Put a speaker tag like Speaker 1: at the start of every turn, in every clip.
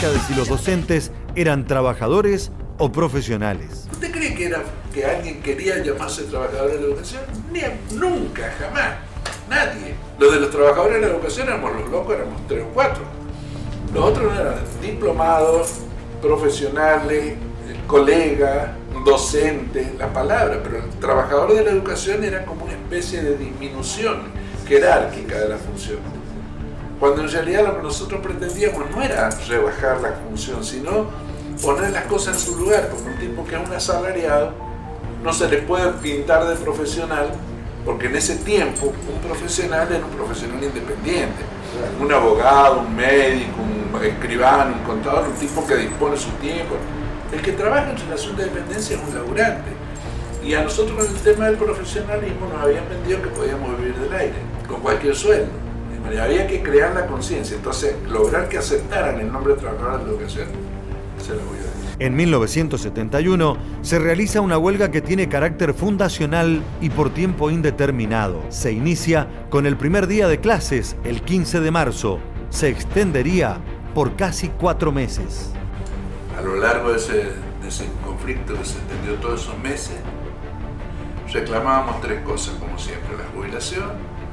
Speaker 1: acerca de si los docentes eran trabajadores o profesionales.
Speaker 2: ¿Usted cree que alguien quería llamarse trabajador de la educación? Nunca, jamás. Nadie. Los de los trabajadores de la educación éramos los locos, éramos 3 o 4. Los otros eran diplomados, profesionales, colegas, docentes, la palabra, pero el trabajador de la educación era como una especie de disminución jerárquica de la función. Cuando en realidad lo que nosotros pretendíamos no era rebajar la función, sino poner las cosas en su lugar, porque un tipo que es un asalariado no se le puede pintar de profesional, porque en ese tiempo un profesional era un profesional independiente, un abogado, un médico, un escribano, un contador, un tipo que dispone su tiempo. El que trabaja en relación de dependencia es un laburante. Y a nosotros con el tema del profesionalismo nos habían vendido que podíamos vivir del aire, con cualquier sueldo. Había que crear la conciencia, entonces lograr que aceptaran el nombre de trabajador de la educación, se lo voy a decir.
Speaker 1: En 1971 se realiza una huelga que tiene carácter fundacional y por tiempo indeterminado. Se inicia con el primer día de clases, el 15 de marzo. Se extendería por casi 4 meses.
Speaker 2: A lo largo de ese conflicto que se extendió todos esos meses, reclamábamos 3 cosas, como siempre: la jubilación,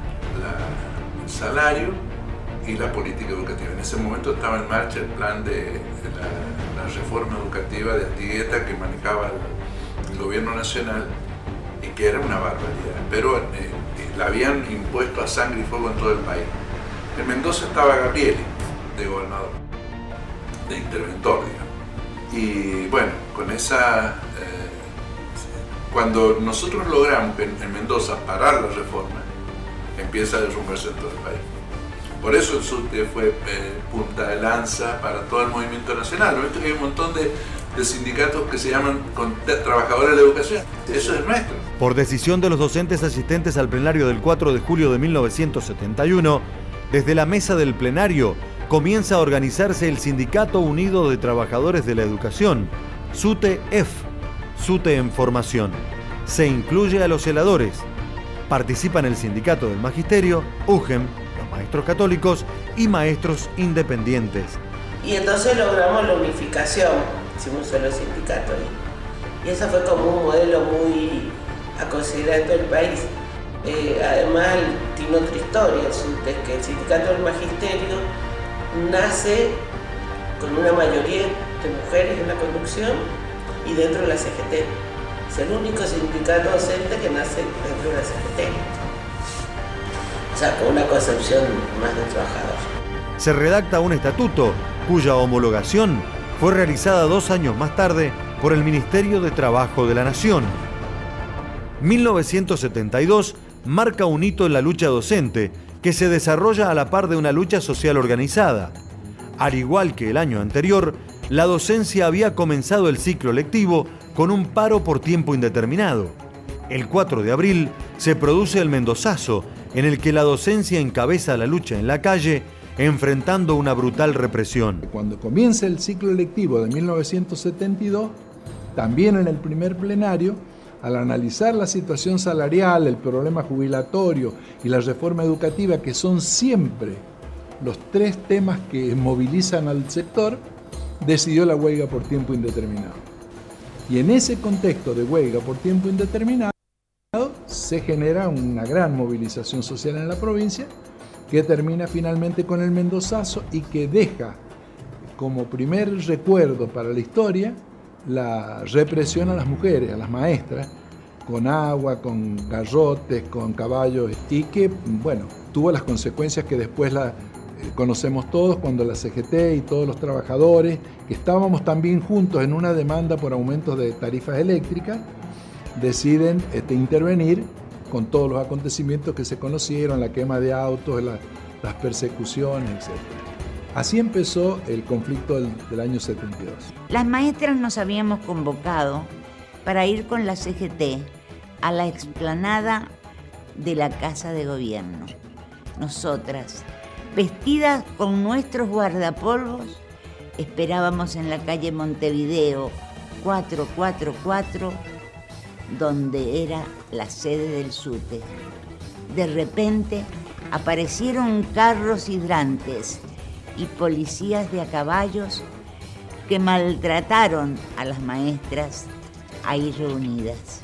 Speaker 2: el salario y la política educativa. En ese momento estaba en marcha el plan de la reforma educativa de Astigueta que manejaba el gobierno nacional y que era una barbaridad, pero la habían impuesto a sangre y fuego en todo el país. En Mendoza estaba Gabrieli de gobernador, de interventor, digamos. Y bueno, con esa... cuando nosotros logramos en Mendoza parar la reforma, empieza a derrumbarse en todo el país. Por eso el SUTE fue punta de lanza para todo el movimiento nacional. ¿No? Hay un montón de sindicatos que se llaman trabajadores de la educación. Eso es nuestro.
Speaker 1: Por decisión de los docentes asistentes al plenario del 4 de julio de 1971, desde la mesa del plenario comienza a organizarse el Sindicato Unido de Trabajadores de la Educación, SUTE-EF, SUTE en formación. Se incluye a los celadores. Participan el Sindicato del Magisterio, UGEM, los maestros católicos y maestros independientes.
Speaker 3: Y entonces logramos la unificación, hicimos un solo sindicato. Y eso fue como un modelo muy a considerar en todo el país. Además, tiene otra historia, es que el Sindicato del Magisterio nace con una mayoría de mujeres en la conducción y dentro de la CGT. Es el único sindicato docente que nace dentro de la CGT. O sea, con una concepción más de trabajador.
Speaker 1: Se redacta un estatuto cuya homologación fue realizada 2 años más tarde por el Ministerio de Trabajo de la Nación. 1972 marca un hito en la lucha docente que se desarrolla a la par de una lucha social organizada. Al igual que el año anterior, la docencia había comenzado el ciclo lectivo con un paro por tiempo indeterminado. El 4 de abril se produce el Mendozazo, en el que la docencia encabeza la lucha en la calle, enfrentando una brutal represión.
Speaker 4: Cuando comienza el ciclo lectivo de 1972, también en el primer plenario, al analizar la situación salarial, el problema jubilatorio y la reforma educativa, que son siempre los 3 temas que movilizan al sector, decidió la huelga por tiempo indeterminado. Y en ese contexto de huelga por tiempo indeterminado se genera una gran movilización social en la provincia que termina finalmente con el Mendozazo y que deja como primer recuerdo para la historia la represión a las mujeres, a las maestras, con agua, con garrotes, con caballos, y que, bueno, tuvo las consecuencias que después conocemos todos, cuando la CGT y todos los trabajadores, que estábamos también juntos en una demanda por aumentos de tarifas eléctricas, deciden intervenir con todos los acontecimientos que se conocieron, la quema de autos, las persecuciones, etc. Así empezó el conflicto del año 72.
Speaker 5: Las maestras nos habíamos convocado para ir con la CGT a la explanada de la Casa de Gobierno. Nosotras, vestidas con nuestros guardapolvos, esperábamos en la calle Montevideo 444, donde era la sede del SUTE. De repente aparecieron carros hidrantes y policías de a caballos que maltrataron a las maestras ahí reunidas.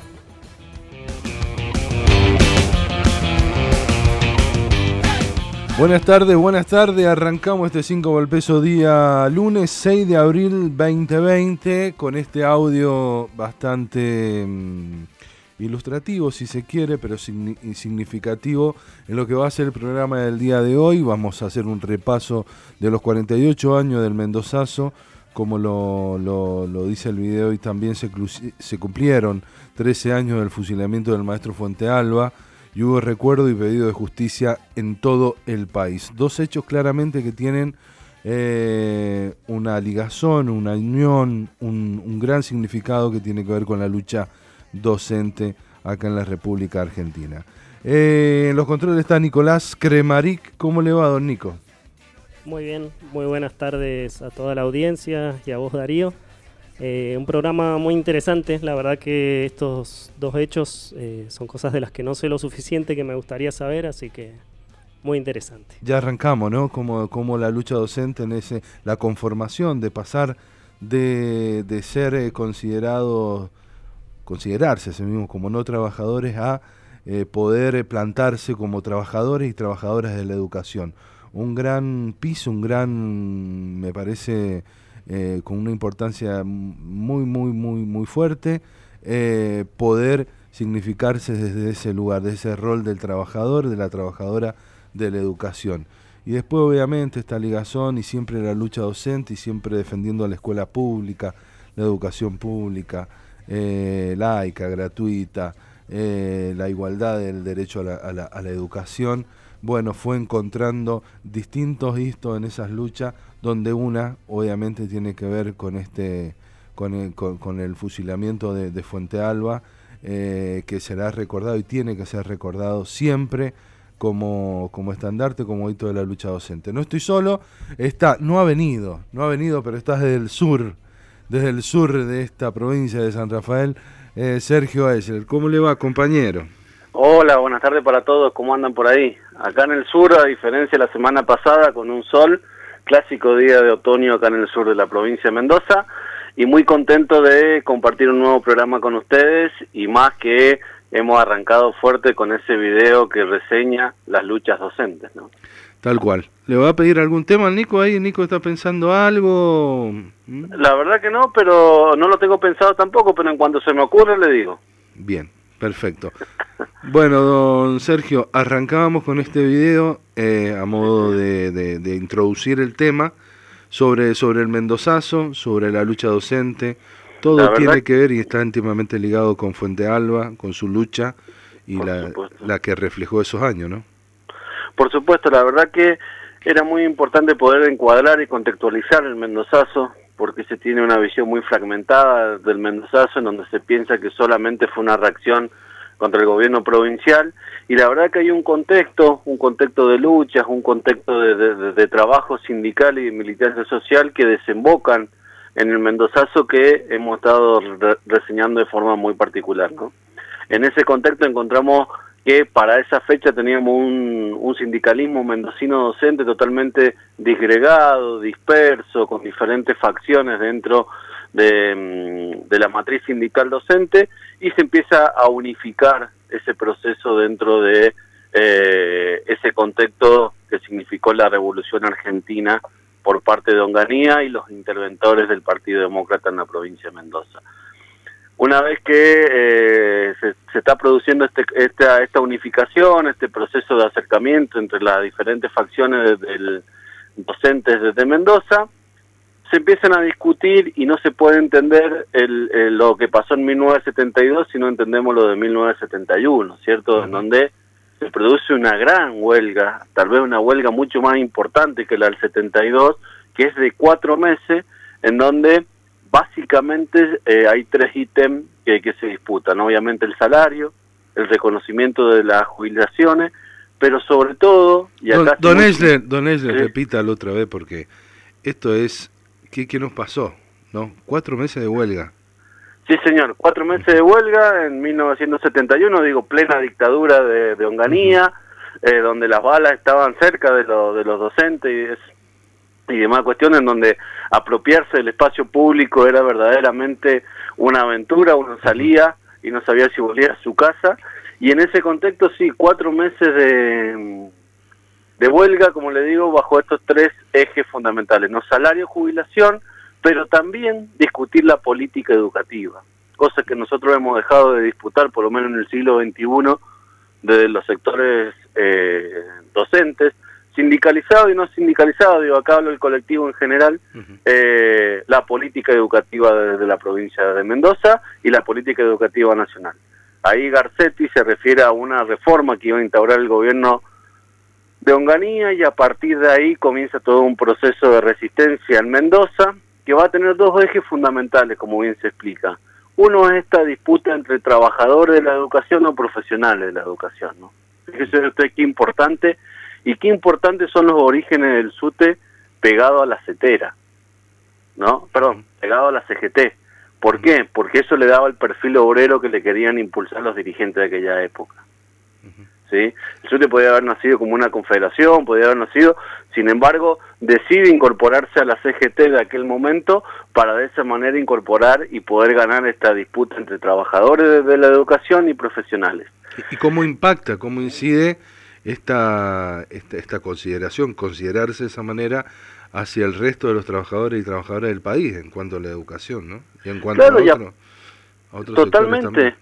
Speaker 6: Buenas tardes, arrancamos este 5 por el peso día lunes 6 de abril 2020 con este audio bastante ilustrativo si se quiere, pero significativo en lo que va a ser el programa del día de hoy. Vamos a hacer un repaso de los 48 años del Mendozazo, como lo dice el video, y también se cumplieron 13 años del fusilamiento del maestro Fuentealba, y hubo recuerdo y pedido de justicia en todo el país. Dos hechos claramente que tienen una ligazón, una unión, un gran significado que tiene que ver con la lucha docente acá en la República Argentina. En los controles está Nicolás Cremaric. ¿Cómo le va, don Nico?
Speaker 7: Muy bien, muy buenas tardes a toda la audiencia y a vos, Darío. Un programa muy interesante, la verdad que estos dos hechos son cosas de las que no sé lo suficiente que me gustaría saber, así que muy interesante.
Speaker 6: Ya arrancamos, ¿no? Como la lucha docente en la conformación de pasar de ser considerarse a sí mismos como no trabajadores a poder plantarse como trabajadores y trabajadoras de la educación. Un gran piso, me parece, con una importancia muy fuerte, poder significarse desde ese lugar, de ese rol del trabajador, de la trabajadora de la educación. Y después obviamente esta ligazón y siempre la lucha docente y siempre defendiendo la escuela pública, la educación pública, laica, gratuita, la igualdad del derecho a la educación. Bueno, fue encontrando distintos hitos en esas luchas, donde una obviamente tiene que ver con el fusilamiento de Fuentealba, que será recordado y tiene que ser recordado siempre como estandarte, como hito de la lucha docente. No estoy solo, no ha venido, pero está desde el sur de esta provincia de San Rafael, Sergio Aesler. ¿Cómo le va, compañero?
Speaker 8: Hola, buenas tardes para todos, ¿cómo andan por ahí? Acá en el sur, a diferencia de la semana pasada, con un sol, clásico día de otoño acá en el sur de la provincia de Mendoza, y muy contento de compartir un nuevo programa con ustedes, y más que hemos arrancado fuerte con ese video que reseña las luchas docentes, ¿no?
Speaker 6: Tal cual. ¿Le va a pedir algún tema al Nico ahí? ¿Nico está pensando algo?
Speaker 8: La verdad que no, pero no lo tengo pensado tampoco, pero en cuanto se me ocurre le digo.
Speaker 6: Bien, perfecto. Bueno, don Sergio, arrancábamos con este video a modo de introducir el tema sobre el Mendozazo, sobre la lucha docente. Todo tiene que ver y está íntimamente ligado con Fuentealba, con su lucha y la que reflejó esos años, ¿no?
Speaker 8: Por supuesto, la verdad que era muy importante poder encuadrar y contextualizar el Mendozazo, porque se tiene una visión muy fragmentada del Mendozazo, en donde se piensa que solamente fue una reacción contra el gobierno provincial, y la verdad que hay un contexto de luchas, un contexto de trabajo sindical y de militancia social que desembocan en el Mendozazo, que hemos estado reseñando de forma muy particular, ¿no? En ese contexto encontramos que para esa fecha teníamos un sindicalismo mendocino docente totalmente disgregado, disperso, con diferentes facciones dentro de la matriz sindical docente, y se empieza a unificar ese proceso dentro de ese contexto que significó la Revolución Argentina por parte de Onganía y los interventores del Partido Demócrata en la provincia de Mendoza. Una vez que se está produciendo esta unificación, este proceso de acercamiento entre las diferentes facciones docentes desde Mendoza, se empiezan a discutir y no se puede entender lo que pasó en 1972 si no entendemos lo de 1971, ¿cierto? En donde se produce una gran huelga, tal vez una huelga mucho más importante que la del 72, que es de 4 meses, en donde básicamente hay 3 ítems que se disputan, ¿no? Obviamente el salario, el reconocimiento de las jubilaciones, pero sobre todo... Y acá
Speaker 6: don Aesler, repítalo otra vez, porque esto es... ¿Qué nos pasó? ¿No? 4 meses de huelga.
Speaker 8: Sí, señor, 4 meses de huelga en 1971, plena dictadura de Onganía, donde las balas estaban cerca de los docentes, y demás cuestiones, en donde apropiarse del espacio público era verdaderamente una aventura. Uno salía y no sabía si volvía a su casa, y en ese contexto sí, 4 meses de huelga, como le digo, bajo estos 3 ejes fundamentales, ¿no? Salario, jubilación, pero también discutir la política educativa, cosa que nosotros hemos dejado de disputar, por lo menos en el siglo XXI, de los sectores docentes, sindicalizado y no sindicalizado, digo, acá hablo del colectivo en general, la política educativa de la provincia de Mendoza y la política educativa nacional. Ahí Garcetti se refiere a una reforma que iba a instaurar el gobierno de Onganía, y a partir de ahí comienza todo un proceso de resistencia en Mendoza, que va a tener 2 ejes fundamentales, como bien se explica. Uno es esta disputa entre trabajadores de la educación o profesionales de la educación, ¿no? Fíjese usted qué importante, y qué importantes son los orígenes del SUTE pegado a la CETERA, ¿no? Perdón, pegado a la CGT. ¿Por qué? Porque eso le daba el perfil obrero que le querían impulsar los dirigentes de aquella época. ¿Sí? El SUTE podía haber nacido como una confederación, podía haber nacido, sin embargo, decide incorporarse a la CGT de aquel momento para de esa manera incorporar y poder ganar esta disputa entre trabajadores de la educación y profesionales.
Speaker 6: ¿Y cómo impacta, cómo incide esta consideración, considerarse de esa manera hacia el resto de los trabajadores y trabajadoras del país en cuanto a la educación, ¿no? Y en cuanto
Speaker 8: claro,
Speaker 6: a otros
Speaker 8: totalmente.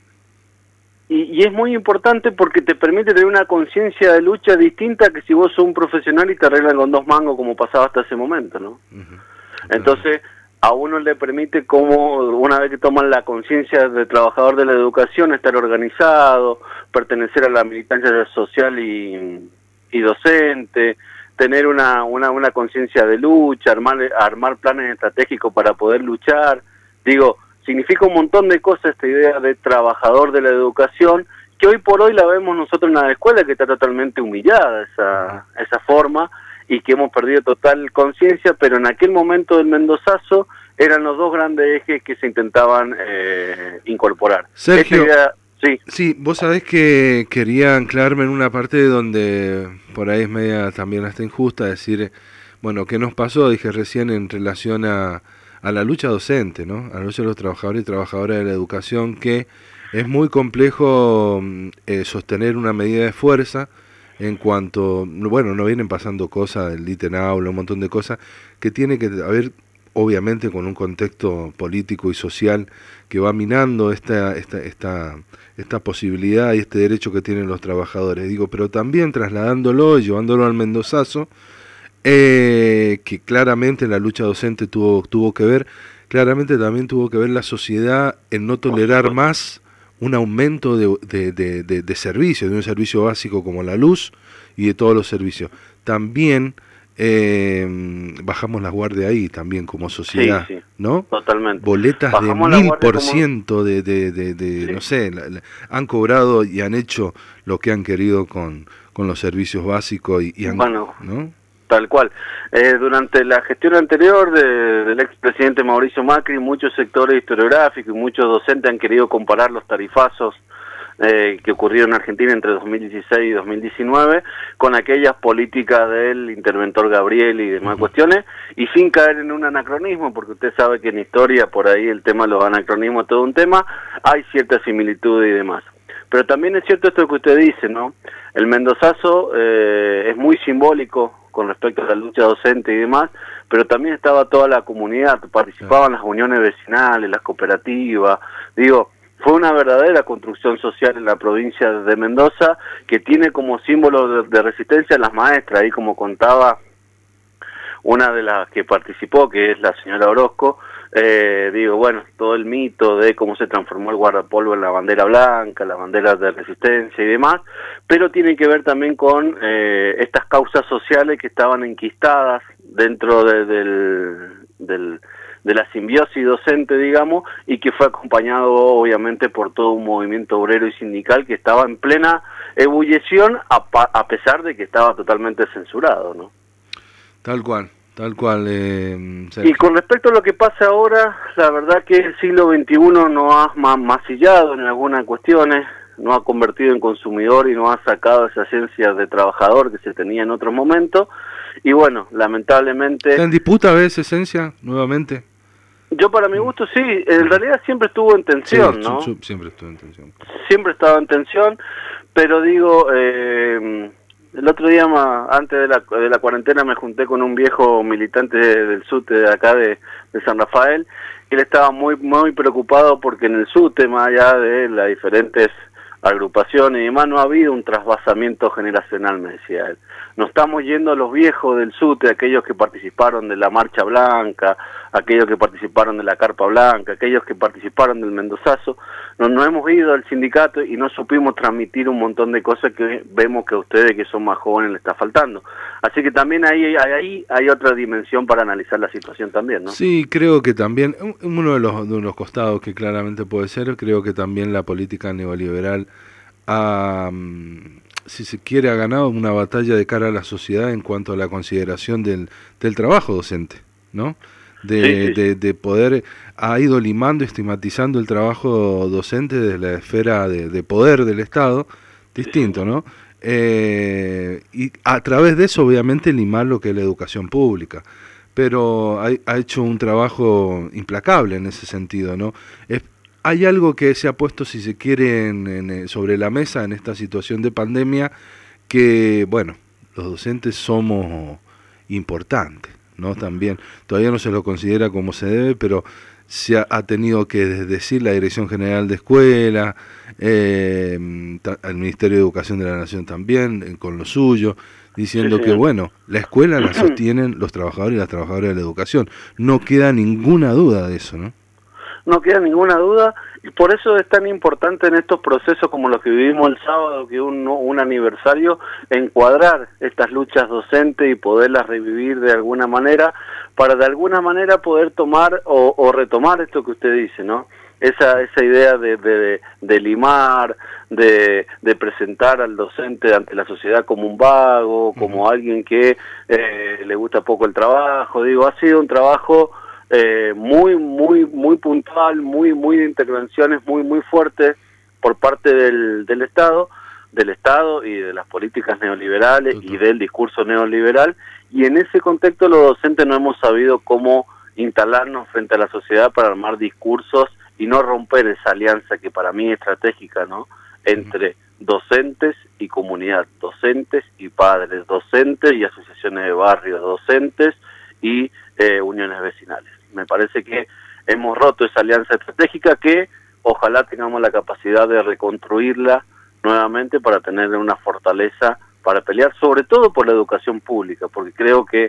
Speaker 8: Y es muy importante porque te permite tener una conciencia de lucha distinta que si vos sos un profesional y te arreglan con 2 mangos como pasaba hasta ese momento, ¿no? Entonces, a uno le permite, como una vez que toman la conciencia de trabajador de la educación, estar organizado, pertenecer a la militancia social y docente, tener una conciencia de lucha, armar planes estratégicos para poder luchar. Digo, significa un montón de cosas esta idea de trabajador de la educación, que hoy por hoy la vemos nosotros en la escuela, que está totalmente humillada esa forma, y que hemos perdido total conciencia, pero en aquel momento del mendozazo eran los 2 grandes ejes que se intentaban incorporar.
Speaker 6: Sergio, sí, vos sabés que quería anclarme en una parte donde por ahí es media también hasta injusta decir, bueno, ¿qué nos pasó? Dije recién en relación a la lucha docente, ¿no? A la lucha de los trabajadores y trabajadoras de la educación, que es muy complejo sostener una medida de fuerza en cuanto, bueno, no vienen pasando cosas del ítem aula, un montón de cosas que tiene que haber, obviamente, con un contexto político y social que va minando esta posibilidad y este derecho que tienen los trabajadores. Digo, pero también trasladándolo y llevándolo al mendozazo, que claramente la lucha docente tuvo que ver, claramente también tuvo que ver la sociedad en no tolerar más un aumento de servicios, de un servicio básico como la luz y de todos los servicios. También bajamos la guardia ahí también como sociedad,
Speaker 8: sí,
Speaker 6: ¿no?
Speaker 8: Totalmente.
Speaker 6: Boletas
Speaker 8: bajamos
Speaker 6: de 1000% sí. No sé, han cobrado y han hecho lo que han querido con los servicios básicos y han,
Speaker 8: bueno,
Speaker 6: ¿no?
Speaker 8: Tal cual. Durante la gestión anterior del expresidente Mauricio Macri, muchos sectores historiográficos y muchos docentes han querido comparar los tarifazos que ocurrieron en Argentina entre 2016 y 2019 con aquellas políticas del interventor Gabriel y demás cuestiones, y sin caer en un anacronismo, porque usted sabe que en historia por ahí el tema de los anacronismos es todo un tema, hay cierta similitud y demás. Pero también es cierto esto que usted dice, ¿no? El mendozazo es muy simbólico con respecto a la lucha docente y demás, pero también estaba toda la comunidad, participaban las uniones vecinales, las cooperativas, digo, fue una verdadera construcción social en la provincia de Mendoza, que tiene como símbolo de resistencia las maestras, ahí como contaba una de las que participó, que es la señora Orozco, digo, bueno, todo el mito de cómo se transformó el guardapolvo en la bandera blanca, la bandera de resistencia y demás, pero tiene que ver también con estas causas sociales que estaban enquistadas dentro de la simbiosis docente, digamos, y que fue acompañado obviamente por todo un movimiento obrero y sindical que estaba en plena ebullición a pesar de que estaba totalmente censurado, ¿no?
Speaker 6: Tal cual.
Speaker 8: Y con respecto a lo que pasa ahora, la verdad que el siglo XXI no ha masillado en algunas cuestiones, no ha convertido en consumidor y no ha sacado esa esencia de trabajador que se tenía en otros momentos, y bueno, lamentablemente...
Speaker 6: ¿Está en disputa a veces Esencia nuevamente?
Speaker 8: Yo para mi gusto sí, en realidad siempre estuvo en tensión, ¿no?
Speaker 6: Siempre estuvo en tensión.
Speaker 8: Siempre estaba en tensión, pero digo, el otro día antes de la cuarentena me junté con un viejo militante del SUTE de acá de San Rafael, y él estaba muy preocupado porque en el SUTE, más allá de las diferentes agrupaciones y demás, no ha habido un trasvasamiento generacional, me decía él. Nos estamos yendo a los viejos del SUTE, aquellos que participaron de la Marcha Blanca, aquellos que participaron de la Carpa Blanca, aquellos que participaron del Mendozazo. Nos hemos ido al sindicato y no supimos transmitir un montón de cosas que vemos que a ustedes, que son más jóvenes, les está faltando. Así que también ahí hay otra dimensión para analizar la situación también, ¿no?
Speaker 6: Sí, creo que también, uno de los costados que claramente puede ser, creo que también la política neoliberal si se quiere, ha ganado una batalla de cara a la sociedad en cuanto a la consideración del trabajo docente, ¿no? De poder, ha ido limando, estigmatizando el trabajo docente desde la esfera de poder del Estado, distinto, ¿no? Y a través de eso, obviamente, limar lo que es la educación pública. Pero ha hecho un trabajo implacable en ese sentido, ¿no? Hay algo que se ha puesto, si se quiere, sobre la mesa en esta situación de pandemia, que, bueno, los docentes somos importantes, ¿no? También, todavía no se lo considera como se debe, pero se ha tenido que decir la Dirección General de Escuela, el Ministerio de Educación de la Nación también, con lo suyo, diciendo que, bueno, la escuela la sostienen los trabajadores y las trabajadoras de la educación. No queda ninguna duda de eso, ¿no?
Speaker 8: No queda ninguna duda, y por eso es tan importante en estos procesos como los que vivimos el sábado, que un aniversario, encuadrar estas luchas docentes y poderlas revivir de alguna manera, para de alguna manera poder tomar o retomar esto que usted dice, ¿no? Esa idea de limar, de presentar al docente ante la sociedad como un vago, como alguien que le gusta poco el trabajo. Digo, ha sido un trabajo muy puntual, muy de intervenciones muy fuertes por parte del Estado y de las políticas neoliberales y del discurso neoliberal, y en ese contexto los docentes no hemos sabido cómo instalarnos frente a la sociedad para armar discursos y no romper esa alianza que para mí es estratégica, ¿no? Entre docentes y comunidad, docentes y padres, docentes y asociaciones de barrios, docentes y uniones vecinales. Me parece que hemos roto esa alianza estratégica que ojalá tengamos la capacidad de reconstruirla nuevamente para tener una fortaleza para pelear sobre todo por la educación pública, porque creo que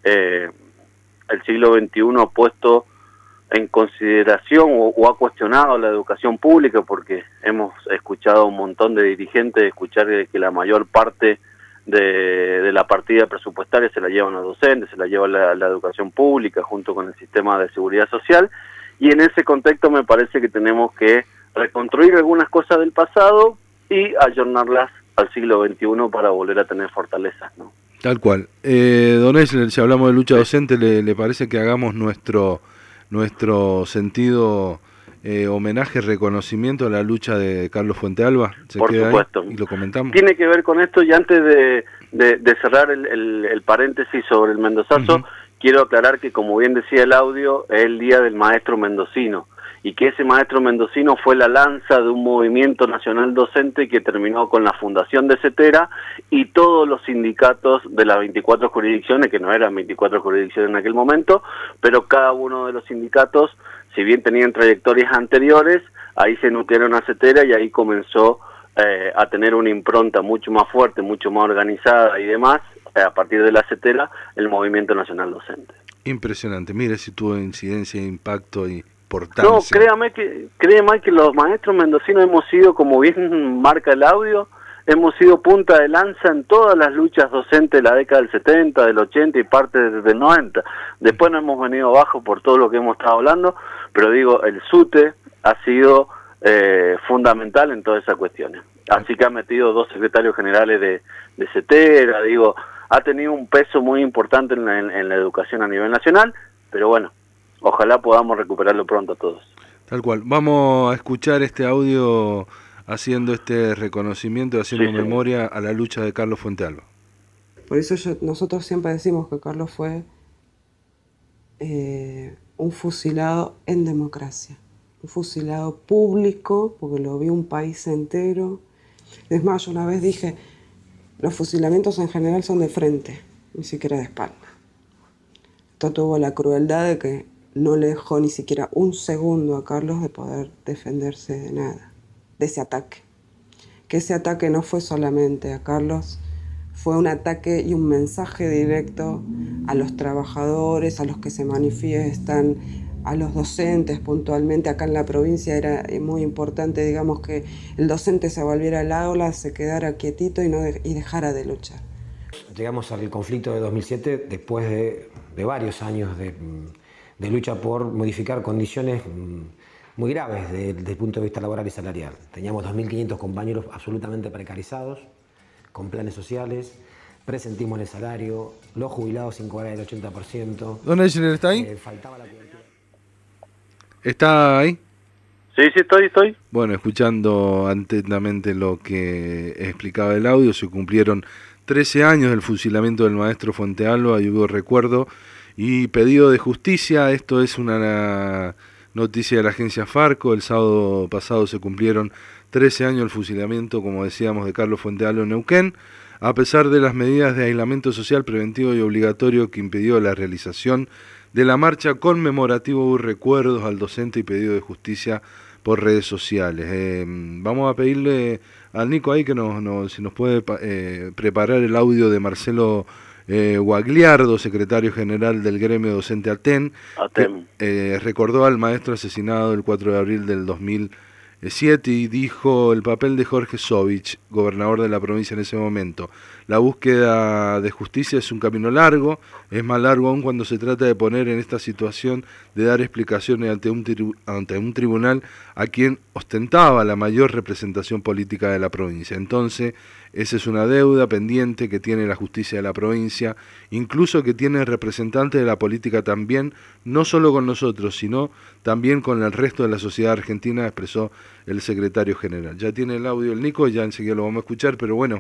Speaker 8: el siglo XXI ha puesto en consideración o ha cuestionado la educación pública, porque hemos escuchado a un montón de dirigentes escuchar que la mayor parte de la partida presupuestaria se la llevan los docentes, se la lleva la educación pública junto con el sistema de seguridad social, y en ese contexto me parece que tenemos que reconstruir algunas cosas del pasado y ayornarlas al siglo XXI para volver a tener fortalezas, ¿no? Tal cual.
Speaker 6: Don Esler, si hablamos de lucha docente, ¿le parece que hagamos nuestro sentido homenaje, reconocimiento a la lucha de Carlos Fuentealba?
Speaker 8: Por supuesto.
Speaker 6: Y lo comentamos.
Speaker 8: Tiene que ver con esto, y antes de cerrar el paréntesis sobre el mendozazo, quiero aclarar que, como bien decía el audio, es el Día del Maestro Mendocino, y que ese maestro mendocino fue la lanza de un movimiento nacional docente que terminó con la fundación de CETERA y todos los sindicatos de las 24 jurisdicciones, que no eran 24 jurisdicciones en aquel momento, pero cada uno de los sindicatos, si bien tenían trayectorias anteriores, ahí se nutrieron a CETERA y ahí comenzó a tener una impronta mucho más fuerte, mucho más organizada y demás, a partir de la CETERA, el Movimiento Nacional Docente.
Speaker 6: Impresionante, mire si tuvo incidencia, impacto y importancia.
Speaker 8: No, créame que los maestros mendocinos hemos sido, como bien marca el audio, hemos sido punta de lanza en todas las luchas docentes de la década del 70, del 80 y parte del 90. Después nos hemos venido abajo por todo lo que hemos estado hablando, pero digo, el SUTE ha sido fundamental en todas esas cuestiones. Así que ha metido 2 secretarios generales de CETERA, digo, ha tenido un peso muy importante en la educación a nivel nacional, pero bueno, ojalá podamos recuperarlo pronto todos.
Speaker 6: Tal cual. Vamos a escuchar este audio haciendo este reconocimiento, haciendo memoria a la lucha de Carlos Fuentealba.
Speaker 9: Por eso nosotros siempre decimos que Carlos fue un fusilado en democracia, un fusilado público, porque lo vio un país entero. Es más, yo una vez dije, los fusilamientos en general son de frente, ni siquiera de espalda. Esto tuvo la crueldad de que no le dejó ni siquiera un segundo a Carlos de poder defenderse de nada, de ese ataque. Que ese ataque no fue solamente a Carlos, fue un ataque y un mensaje directo a los trabajadores, a los que se manifiestan, a los docentes puntualmente. Acá en la provincia era muy importante, digamos, que el docente se volviera al aula, se quedara quietito y dejara de luchar.
Speaker 10: Llegamos al conflicto de 2007 después de varios años de lucha por modificar condiciones muy graves desde el punto de vista laboral y salarial. Teníamos 2.500 compañeros absolutamente precarizados, con planes sociales, presentismo en el salario, los jubilados sin cobrar el 80%.
Speaker 6: ¿Don Eichler está ahí?
Speaker 10: Faltaba la cobertura.
Speaker 6: ¿Está ahí?
Speaker 8: Sí, estoy.
Speaker 6: Bueno, escuchando atentamente lo que explicaba el audio, se cumplieron 13 años del fusilamiento del maestro Fuentealba y hubo recuerdo y pedido de justicia. Esto es una noticia de la agencia Farco. El sábado pasado se cumplieron 13 años del fusilamiento, como decíamos, de Carlos Fuentealba en Neuquén. A pesar de las medidas de aislamiento social preventivo y obligatorio que impidió la realización de la marcha conmemorativa, hubo recuerdos al docente y pedido de justicia por redes sociales. Vamos a pedirle al Nico ahí que si nos puede preparar el audio de Marcelo Guagliardo, secretario general del gremio docente ATEN. Que, recordó al maestro asesinado el 4 de abril del 2007 y dijo el papel de Jorge Sovich, gobernador de la provincia en ese momento. La búsqueda de justicia es un camino largo, es más largo aún cuando se trata de poner en esta situación de dar explicaciones ante un tribunal a quien ostentaba la mayor representación política de la provincia. Entonces, esa es una deuda pendiente que tiene la justicia de la provincia, incluso que tiene representantes de la política también, no solo con nosotros, sino también con el resto de la sociedad argentina, expresó el secretario general. Ya tiene el audio el Nico, ya enseguida lo vamos a escuchar, pero bueno,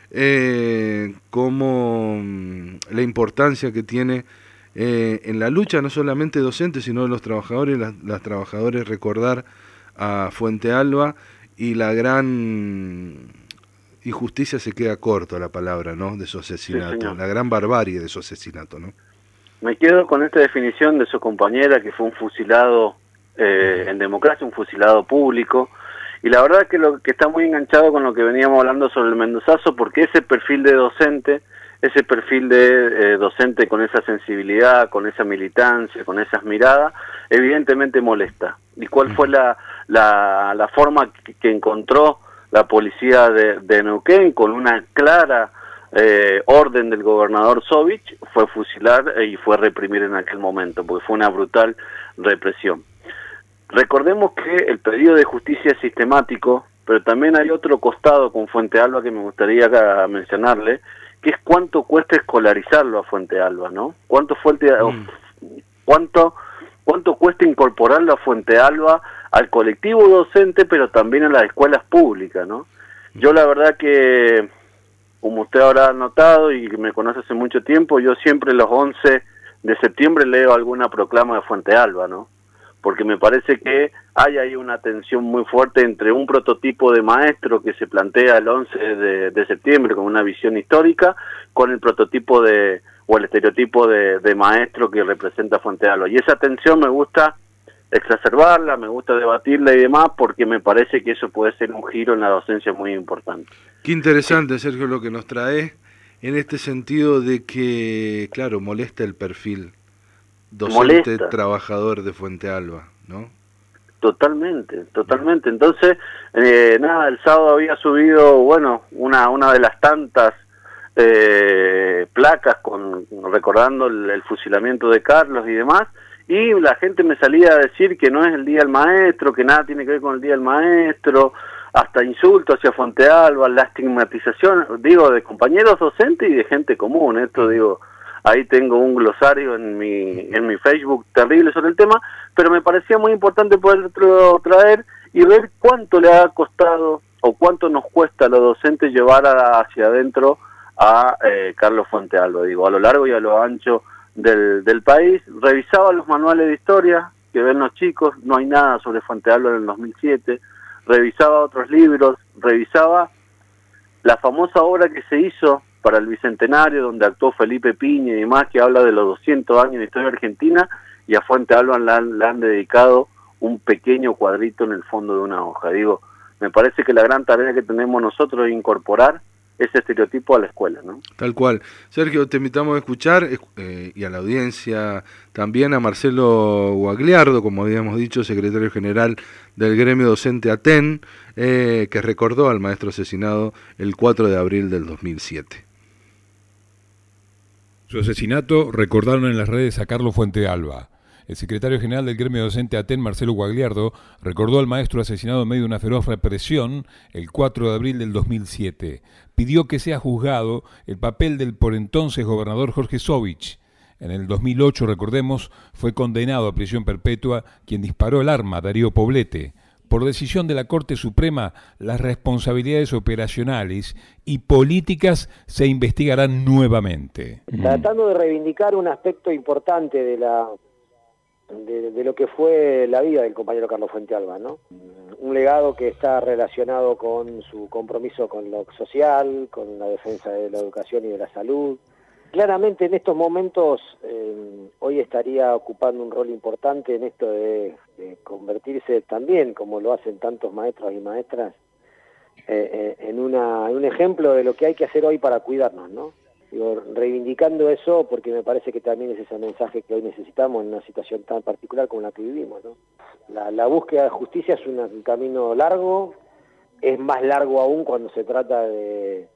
Speaker 6: como la importancia que tiene en la lucha no solamente docentes, sino de los trabajadores, las trabajadoras, recordar a Fuentealba y la gran injusticia, se queda corto la palabra, ¿no?, de su asesinato, sí, la gran barbarie de su asesinato, ¿no?
Speaker 8: Me quedo con esta definición de su compañera, que fue un fusilado en democracia, un fusilado público, y la verdad que lo que está muy enganchado con lo que veníamos hablando sobre el mendozazo, porque ese perfil de docente, ese perfil de docente con esa sensibilidad, con esa militancia, con esas miradas, evidentemente molesta. ¿Y cuál fue la forma que encontró la policía de Neuquén? Con una clara orden del gobernador Sovich, fue fusilar y fue reprimir en aquel momento, porque fue una brutal represión. Recordemos que el pedido de justicia es sistemático, pero también hay otro costado con Fuentealba que me gustaría mencionarle, que es cuánto cuesta escolarizarlo a Fuentealba, ¿no? ¿Cuánto cuesta incorporarlo a Fuentealba al colectivo docente, pero también a las escuelas públicas, ¿no? Yo la verdad que, como usted habrá notado y me conoce hace mucho tiempo, yo siempre los 11 de septiembre leo alguna proclama de Fuentealba, ¿no? Porque me parece que hay ahí una tensión muy fuerte entre un prototipo de maestro que se plantea el 11 de septiembre con una visión histórica, con el prototipo o el estereotipo de maestro que representa Fuentealba. Y esa tensión me gusta exacerbarla, me gusta debatirla y demás, porque me parece que eso puede ser un giro en la docencia muy importante.
Speaker 6: Qué interesante, Sergio, lo que nos trae en este sentido de que, claro, molesta el perfil docente trabajador de Fuentealba, ¿no?
Speaker 8: Totalmente. Entonces, nada, el sábado había subido, bueno, una de las tantas placas recordando el fusilamiento de Carlos y demás, y la gente me salía a decir que no es el Día del Maestro, que nada tiene que ver con el Día del Maestro, hasta insultos hacia Fuentealba, la estigmatización, digo, de compañeros docentes y de gente común. Esto, digo, ahí tengo un glosario en mi Facebook terrible sobre el tema, pero me parecía muy importante poderlo traer y ver cuánto le ha costado o cuánto nos cuesta a los docentes llevar hacia adentro a Carlos Fuentealba. Digo, a lo largo y a lo ancho del país, revisaba los manuales de historia que ven los chicos, no hay nada sobre Fuentealba en el 2007, revisaba otros libros, revisaba la famosa obra que se hizo para el Bicentenario, donde actuó Felipe Piña y demás, que habla de los 200 años de historia argentina, y a Fuentealba le han dedicado un pequeño cuadrito en el fondo de una hoja. Digo, me parece que la gran tarea que tenemos nosotros es incorporar ese estereotipo a la escuela, ¿no?
Speaker 6: Tal cual. Sergio, te invitamos a escuchar, y a la audiencia también, a Marcelo Guagliardo, como habíamos dicho, secretario general del gremio docente ATEN, que recordó al maestro asesinado el 4 de abril del 2007.
Speaker 11: Su asesinato recordaron en las redes a Carlos Fuentealba. El secretario general del gremio docente ATEN, Marcelo Guagliardo, recordó al maestro asesinado en medio de una feroz represión el 4 de abril del 2007. Pidió que sea juzgado el papel del por entonces gobernador Jorge Sovich. En el 2008, recordemos, fue condenado a prisión perpetua quien disparó el arma, Darío Poblete. Por decisión de la Corte Suprema, las responsabilidades operacionales y políticas se investigarán nuevamente.
Speaker 12: Tratando de reivindicar un aspecto importante de lo que fue la vida del compañero Carlos Fuentealba, ¿no? Un legado que está relacionado con su compromiso con lo social, con la defensa de la educación y de la salud. Claramente en estos momentos hoy estaría ocupando un rol importante en esto de convertirse también, como lo hacen tantos maestros y maestras, en un ejemplo de lo que hay que hacer hoy para cuidarnos, ¿no? Digo, reivindicando eso porque me parece que también es ese mensaje que hoy necesitamos en una situación tan particular como la que vivimos, ¿no? La búsqueda de justicia es un camino largo, es más largo aún cuando se trata de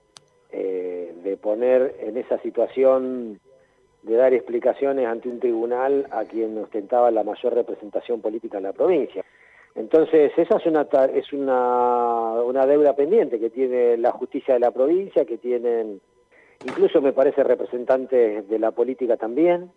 Speaker 12: poner en esa situación de dar explicaciones ante un tribunal a quien ostentaba la mayor representación política en la provincia. Entonces esa es una deuda pendiente que tiene la justicia de la provincia, que tienen incluso me parece representantes de la política también,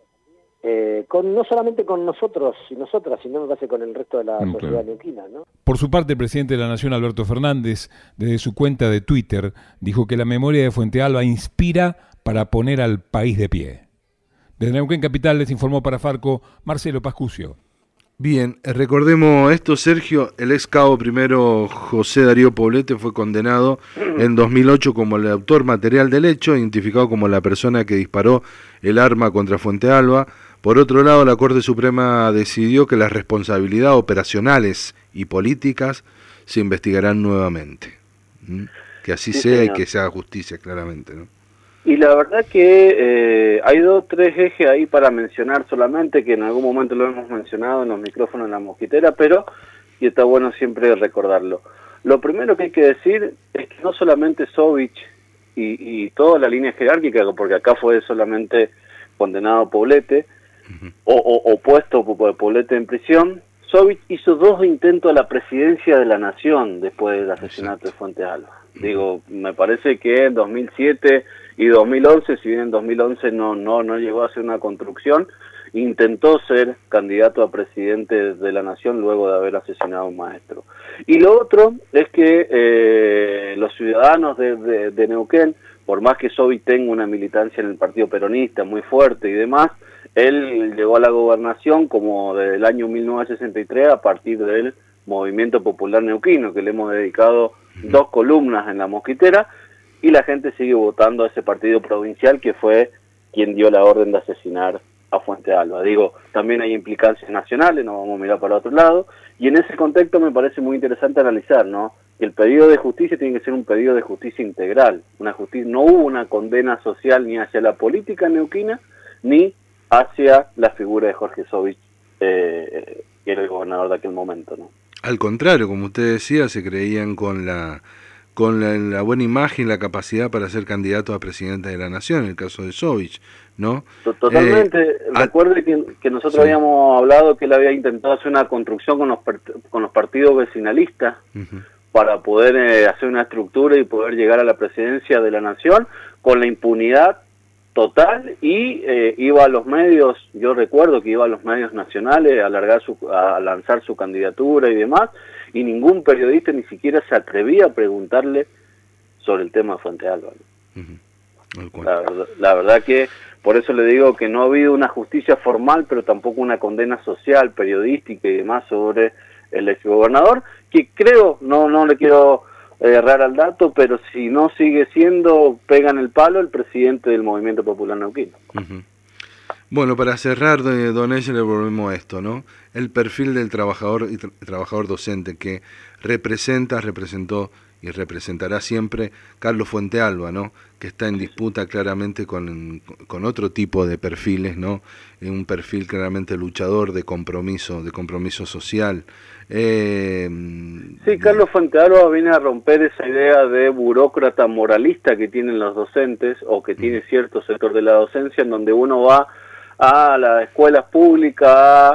Speaker 12: no solamente con nosotros y nosotras, sino me parece con el resto de la sociedad neuquina, ¿no?
Speaker 11: Por su parte, el presidente de la Nación, Alberto Fernández, desde su cuenta de Twitter, dijo que la memoria de Fuentealba inspira para poner al país de pie. Desde Neuquén Capital les informó para Farco Marcelo Pascucio.
Speaker 6: Bien, recordemos esto, Sergio, el ex cabo primero José Darío Poblete fue condenado en 2008 como el autor material del hecho, identificado como la persona que disparó el arma contra Fuentealba. Por otro lado, la Corte Suprema decidió que las responsabilidades operacionales y políticas se investigarán nuevamente. Que así sea, señor, y que se haga justicia claramente, ¿no?
Speaker 8: Y la verdad que hay 2 o 3 ejes ahí para mencionar solamente, que en algún momento lo hemos mencionado en los micrófonos en la mosquitera, pero y está bueno siempre recordarlo. Lo primero que hay que decir es que no solamente Sovich y toda la línea jerárquica, porque acá fue solamente condenado Poblete, o puesto por Poblete en prisión, Sovich hizo 2 intentos a la presidencia de la Nación después del asesinato de Fuentealba. Digo, me parece que en 2007 y 2011, si bien en 2011 no llegó a hacer una construcción, intentó ser candidato a presidente de la Nación luego de haber asesinado a un maestro. Y lo otro es que los ciudadanos de Neuquén, por más que Sovich tenga una militancia en el Partido Peronista muy fuerte y demás, él llegó a la gobernación como desde el año 1963 a partir del Movimiento Popular Neuquino, que le hemos dedicado 2 columnas en la mosquitera, y la gente sigue votando a ese partido provincial que fue quien dio la orden de asesinar a Fuentealba. Digo, también hay implicancias nacionales, no vamos a mirar para otro lado, y en ese contexto me parece muy interesante analizar, ¿no?, que el pedido de justicia tiene que ser un pedido de justicia integral. No hubo una condena social ni hacia la política neuquina, ni hacia la figura de Jorge Sovich, que era el gobernador de aquel momento, ¿no?
Speaker 6: Al contrario, como usted decía, se creían con la buena imagen, la capacidad para ser candidato a presidente de la Nación, en el caso de Sovich, ¿no?
Speaker 8: Totalmente. Recuerde que nosotros habíamos hablado que él había intentado hacer una construcción con los partidos vecinalistas para poder hacer una estructura y poder llegar a la presidencia de la Nación con la impunidad total, y iba a los medios, yo recuerdo que iba a los medios nacionales a lanzar su candidatura y demás, y ningún periodista ni siquiera se atrevía a preguntarle sobre el tema de Fuentealba. La verdad que por eso le digo que no ha habido una justicia formal, pero tampoco una condena social, periodística y demás sobre el exgobernador, que creo, no le quiero errar al dato, pero si no sigue siendo, pega en el palo el presidente del Movimiento Popular Neuquino.
Speaker 6: Bueno, para cerrar, don Eche, le volvemos a esto, ¿no? El perfil del trabajador y trabajador docente que representó y representará siempre Carlos Fuentealba, ¿no? Que está en disputa claramente con otro tipo de perfiles, ¿no? Un perfil claramente luchador de compromiso social.
Speaker 8: Sí, Carlos Fuentealba viene a romper esa idea de burócrata moralista que tienen los docentes o que tiene cierto sector de la docencia, en donde uno va a las escuelas públicas a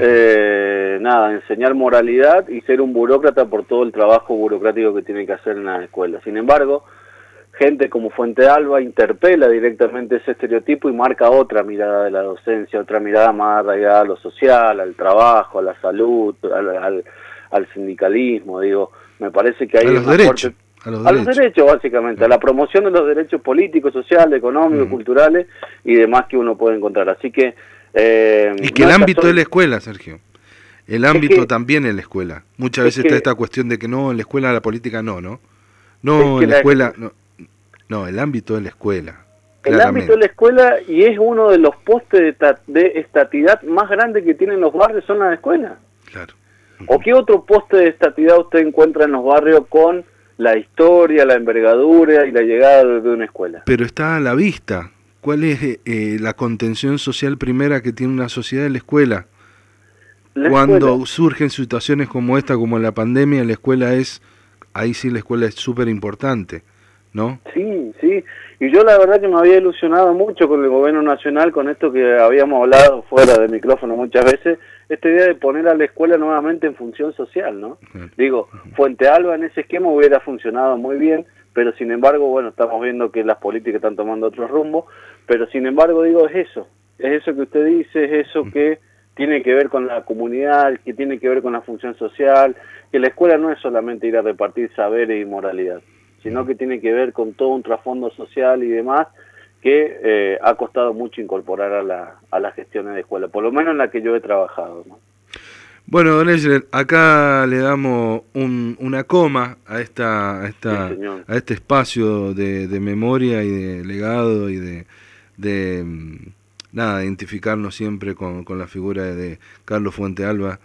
Speaker 8: enseñar moralidad y ser un burócrata por todo el trabajo burocrático que tiene que hacer en las escuelas. Sin embargo, gente como Fuentealba interpela directamente ese estereotipo y marca otra mirada de la docencia, otra mirada más arraigada a lo social, al trabajo, a la salud, al sindicalismo. Digo, me parece que hay a los derechos, básicamente, a la promoción de los derechos políticos, sociales, económicos, culturales y demás que uno puede encontrar. Así que
Speaker 6: y que el ámbito de la escuela, Sergio, el ámbito también en la escuela. Muchas veces está esta cuestión de que no, en la escuela la política no en la escuela, no, el ámbito de la escuela.
Speaker 8: El ámbito de la escuela, y es uno de los postes de estatidad más grandes que tienen los barrios, son las escuelas.
Speaker 6: Claro.
Speaker 8: ¿O qué otro poste de estatidad usted encuentra en los barrios con la historia, la envergadura y la llegada de una escuela?
Speaker 6: Pero está a la vista. ¿Cuál es la contención social primera que tiene una sociedad? En la escuela. Cuando surgen situaciones como esta, como la pandemia, ahí sí la escuela es súper importante, ¿no? Sí. Y yo la verdad que me había ilusionado mucho con el gobierno nacional, con esto que habíamos hablado fuera del micrófono muchas veces, esta idea de poner a la escuela nuevamente en función social, ¿no? Digo, Fuentealba en ese esquema hubiera funcionado muy bien, pero sin embargo, bueno, estamos viendo que las políticas están tomando otro rumbo, pero sin embargo, digo, es eso que usted dice, es eso que tiene que ver con la comunidad, que tiene que ver con la función social, que la escuela no es solamente ir a repartir saberes y moralidad, sino que tiene que ver con todo un trasfondo social y demás que ha costado mucho incorporar a las gestiones de escuela, por lo menos en la que yo he trabajado, ¿no? Bueno, don Echeler, acá le damos una coma a este espacio de memoria y de legado y de identificarnos siempre con la figura de Carlos Fuentealba.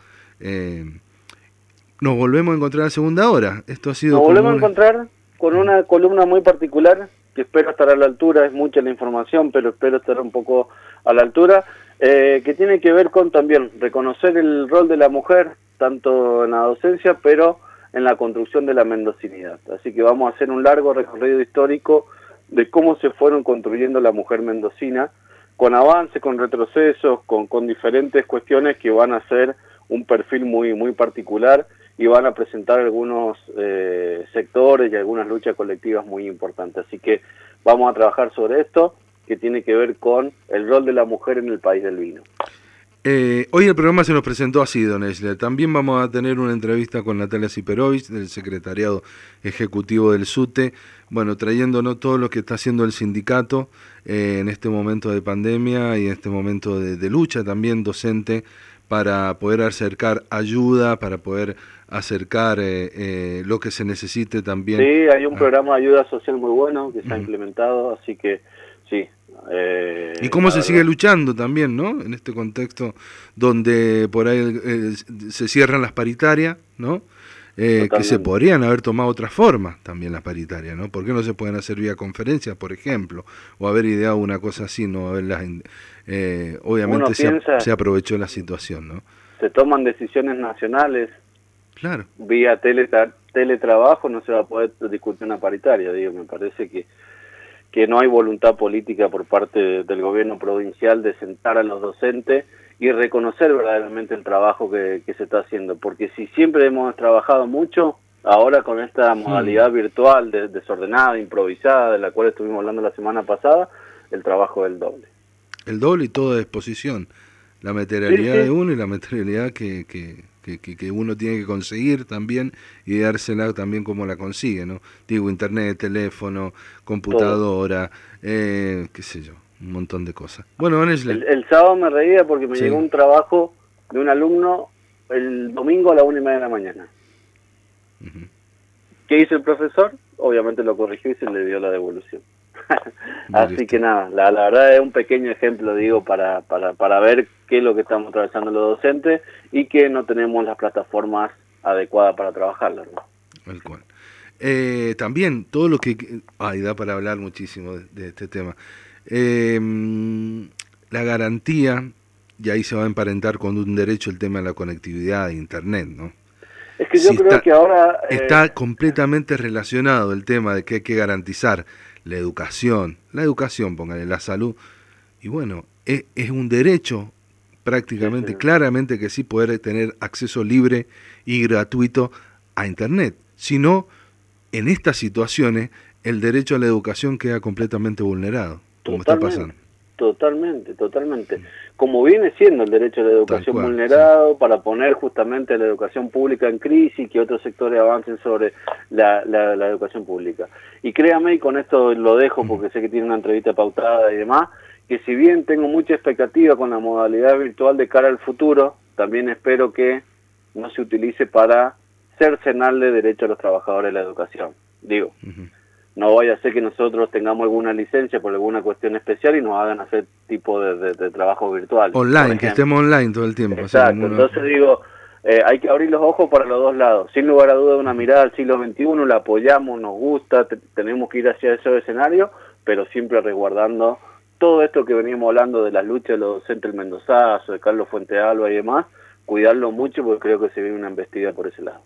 Speaker 6: Nos volvemos a encontrar a segunda hora. Esto ha sido.
Speaker 8: Nos volvemos a encontrar con una columna muy particular que espero estar a la altura. Es mucha la información, pero espero estar un poco a la altura. Que tiene que ver con también reconocer el rol de la mujer, tanto en la docencia, pero en la construcción de la mendocinidad. Así que vamos a hacer un largo recorrido histórico de cómo se fueron construyendo la mujer mendocina, con avances, con retrocesos, con diferentes cuestiones que van a hacer un perfil muy, muy particular y van a presentar algunos sectores y algunas luchas colectivas muy importantes. Así que vamos a trabajar sobre esto, que tiene que ver con el rol de la mujer en el país del vino.
Speaker 6: Hoy el programa se nos presentó así, don Echeler. También vamos a tener una entrevista con Natalia Siperovich, del Secretariado Ejecutivo del SUTE, bueno, trayéndonos todo lo que está haciendo el sindicato en este momento de pandemia y en este momento de lucha también docente, para poder acercar ayuda, para poder acercar lo que se necesite también.
Speaker 8: Sí, hay un programa de ayuda social muy bueno que se ha implementado, así que sí.
Speaker 6: Y cómo se sigue luchando también, ¿no? En este contexto donde por ahí se cierran las paritarias, ¿no? Que se podrían haber tomado otras formas también las paritarias, ¿no? ¿Por qué no se pueden hacer vía conferencias, por ejemplo? O haber ideado una cosa así, ¿no? Obviamente se aprovechó la situación, ¿no?
Speaker 8: Se toman decisiones nacionales.
Speaker 6: Claro.
Speaker 8: Vía teletrabajo no se va a poder discutir una paritaria, digo, me parece que no hay voluntad política por parte del gobierno provincial de sentar a los docentes y reconocer verdaderamente el trabajo que se está haciendo, porque si siempre hemos trabajado mucho, ahora con esta modalidad virtual, desordenada, improvisada, de la cual estuvimos hablando la semana pasada, el trabajo es el doble.
Speaker 6: El doble y todo a disposición, la materialidad de uno y la materialidad que que uno tiene que conseguir también y dársela también como la consigue, ¿no? Digo, internet, teléfono, computadora, qué sé yo, un montón de cosas. Bueno,
Speaker 8: el sábado me reía porque me llegó un trabajo de un alumno el domingo a la 1:30 de la mañana. ¿Qué hizo el profesor? Obviamente lo corrigió y se le dio la devolución. Así que nada, la verdad es un pequeño ejemplo, digo, para ver qué es lo que estamos atravesando los docentes y que no tenemos las plataformas adecuadas para trabajarlas, ¿no?
Speaker 6: El cual. También todo lo que... da para hablar muchísimo de este tema. La garantía, y ahí se va a emparentar con un derecho el tema de la conectividad de Internet, ¿no?
Speaker 8: Es que yo creo que ahora...
Speaker 6: Está completamente relacionado el tema de que hay que garantizar la educación, póngale, la salud, y bueno, es un derecho prácticamente, claramente que sí, poder tener acceso libre y gratuito a Internet. Si no, en estas situaciones, el derecho a la educación queda completamente vulnerado, como está pasando.
Speaker 8: Totalmente. Como viene siendo el derecho a la educación vulnerado, para poner justamente la educación pública en crisis y que otros sectores avancen sobre la educación pública. Y créame, y con esto lo dejo porque sé que tiene una entrevista pautada y demás, que si bien tengo mucha expectativa con la modalidad virtual de cara al futuro, también espero que no se utilice para cercenarle derecho a los trabajadores de la educación. Digo, no vaya a ser que nosotros tengamos alguna licencia por alguna cuestión especial y nos hagan hacer tipo de trabajo virtual.
Speaker 6: Online, que estemos online todo el tiempo.
Speaker 8: Exacto, entonces digo, hay que abrir los ojos para los dos lados. Sin lugar a duda, una mirada al siglo XXI, la apoyamos, nos gusta, tenemos que ir hacia ese escenario, pero siempre resguardando todo esto que veníamos hablando de las luchas de los docentes del Mendozazo, de Carlos Fuentealba y demás, cuidarlo mucho porque creo que se viene una embestida por ese lado.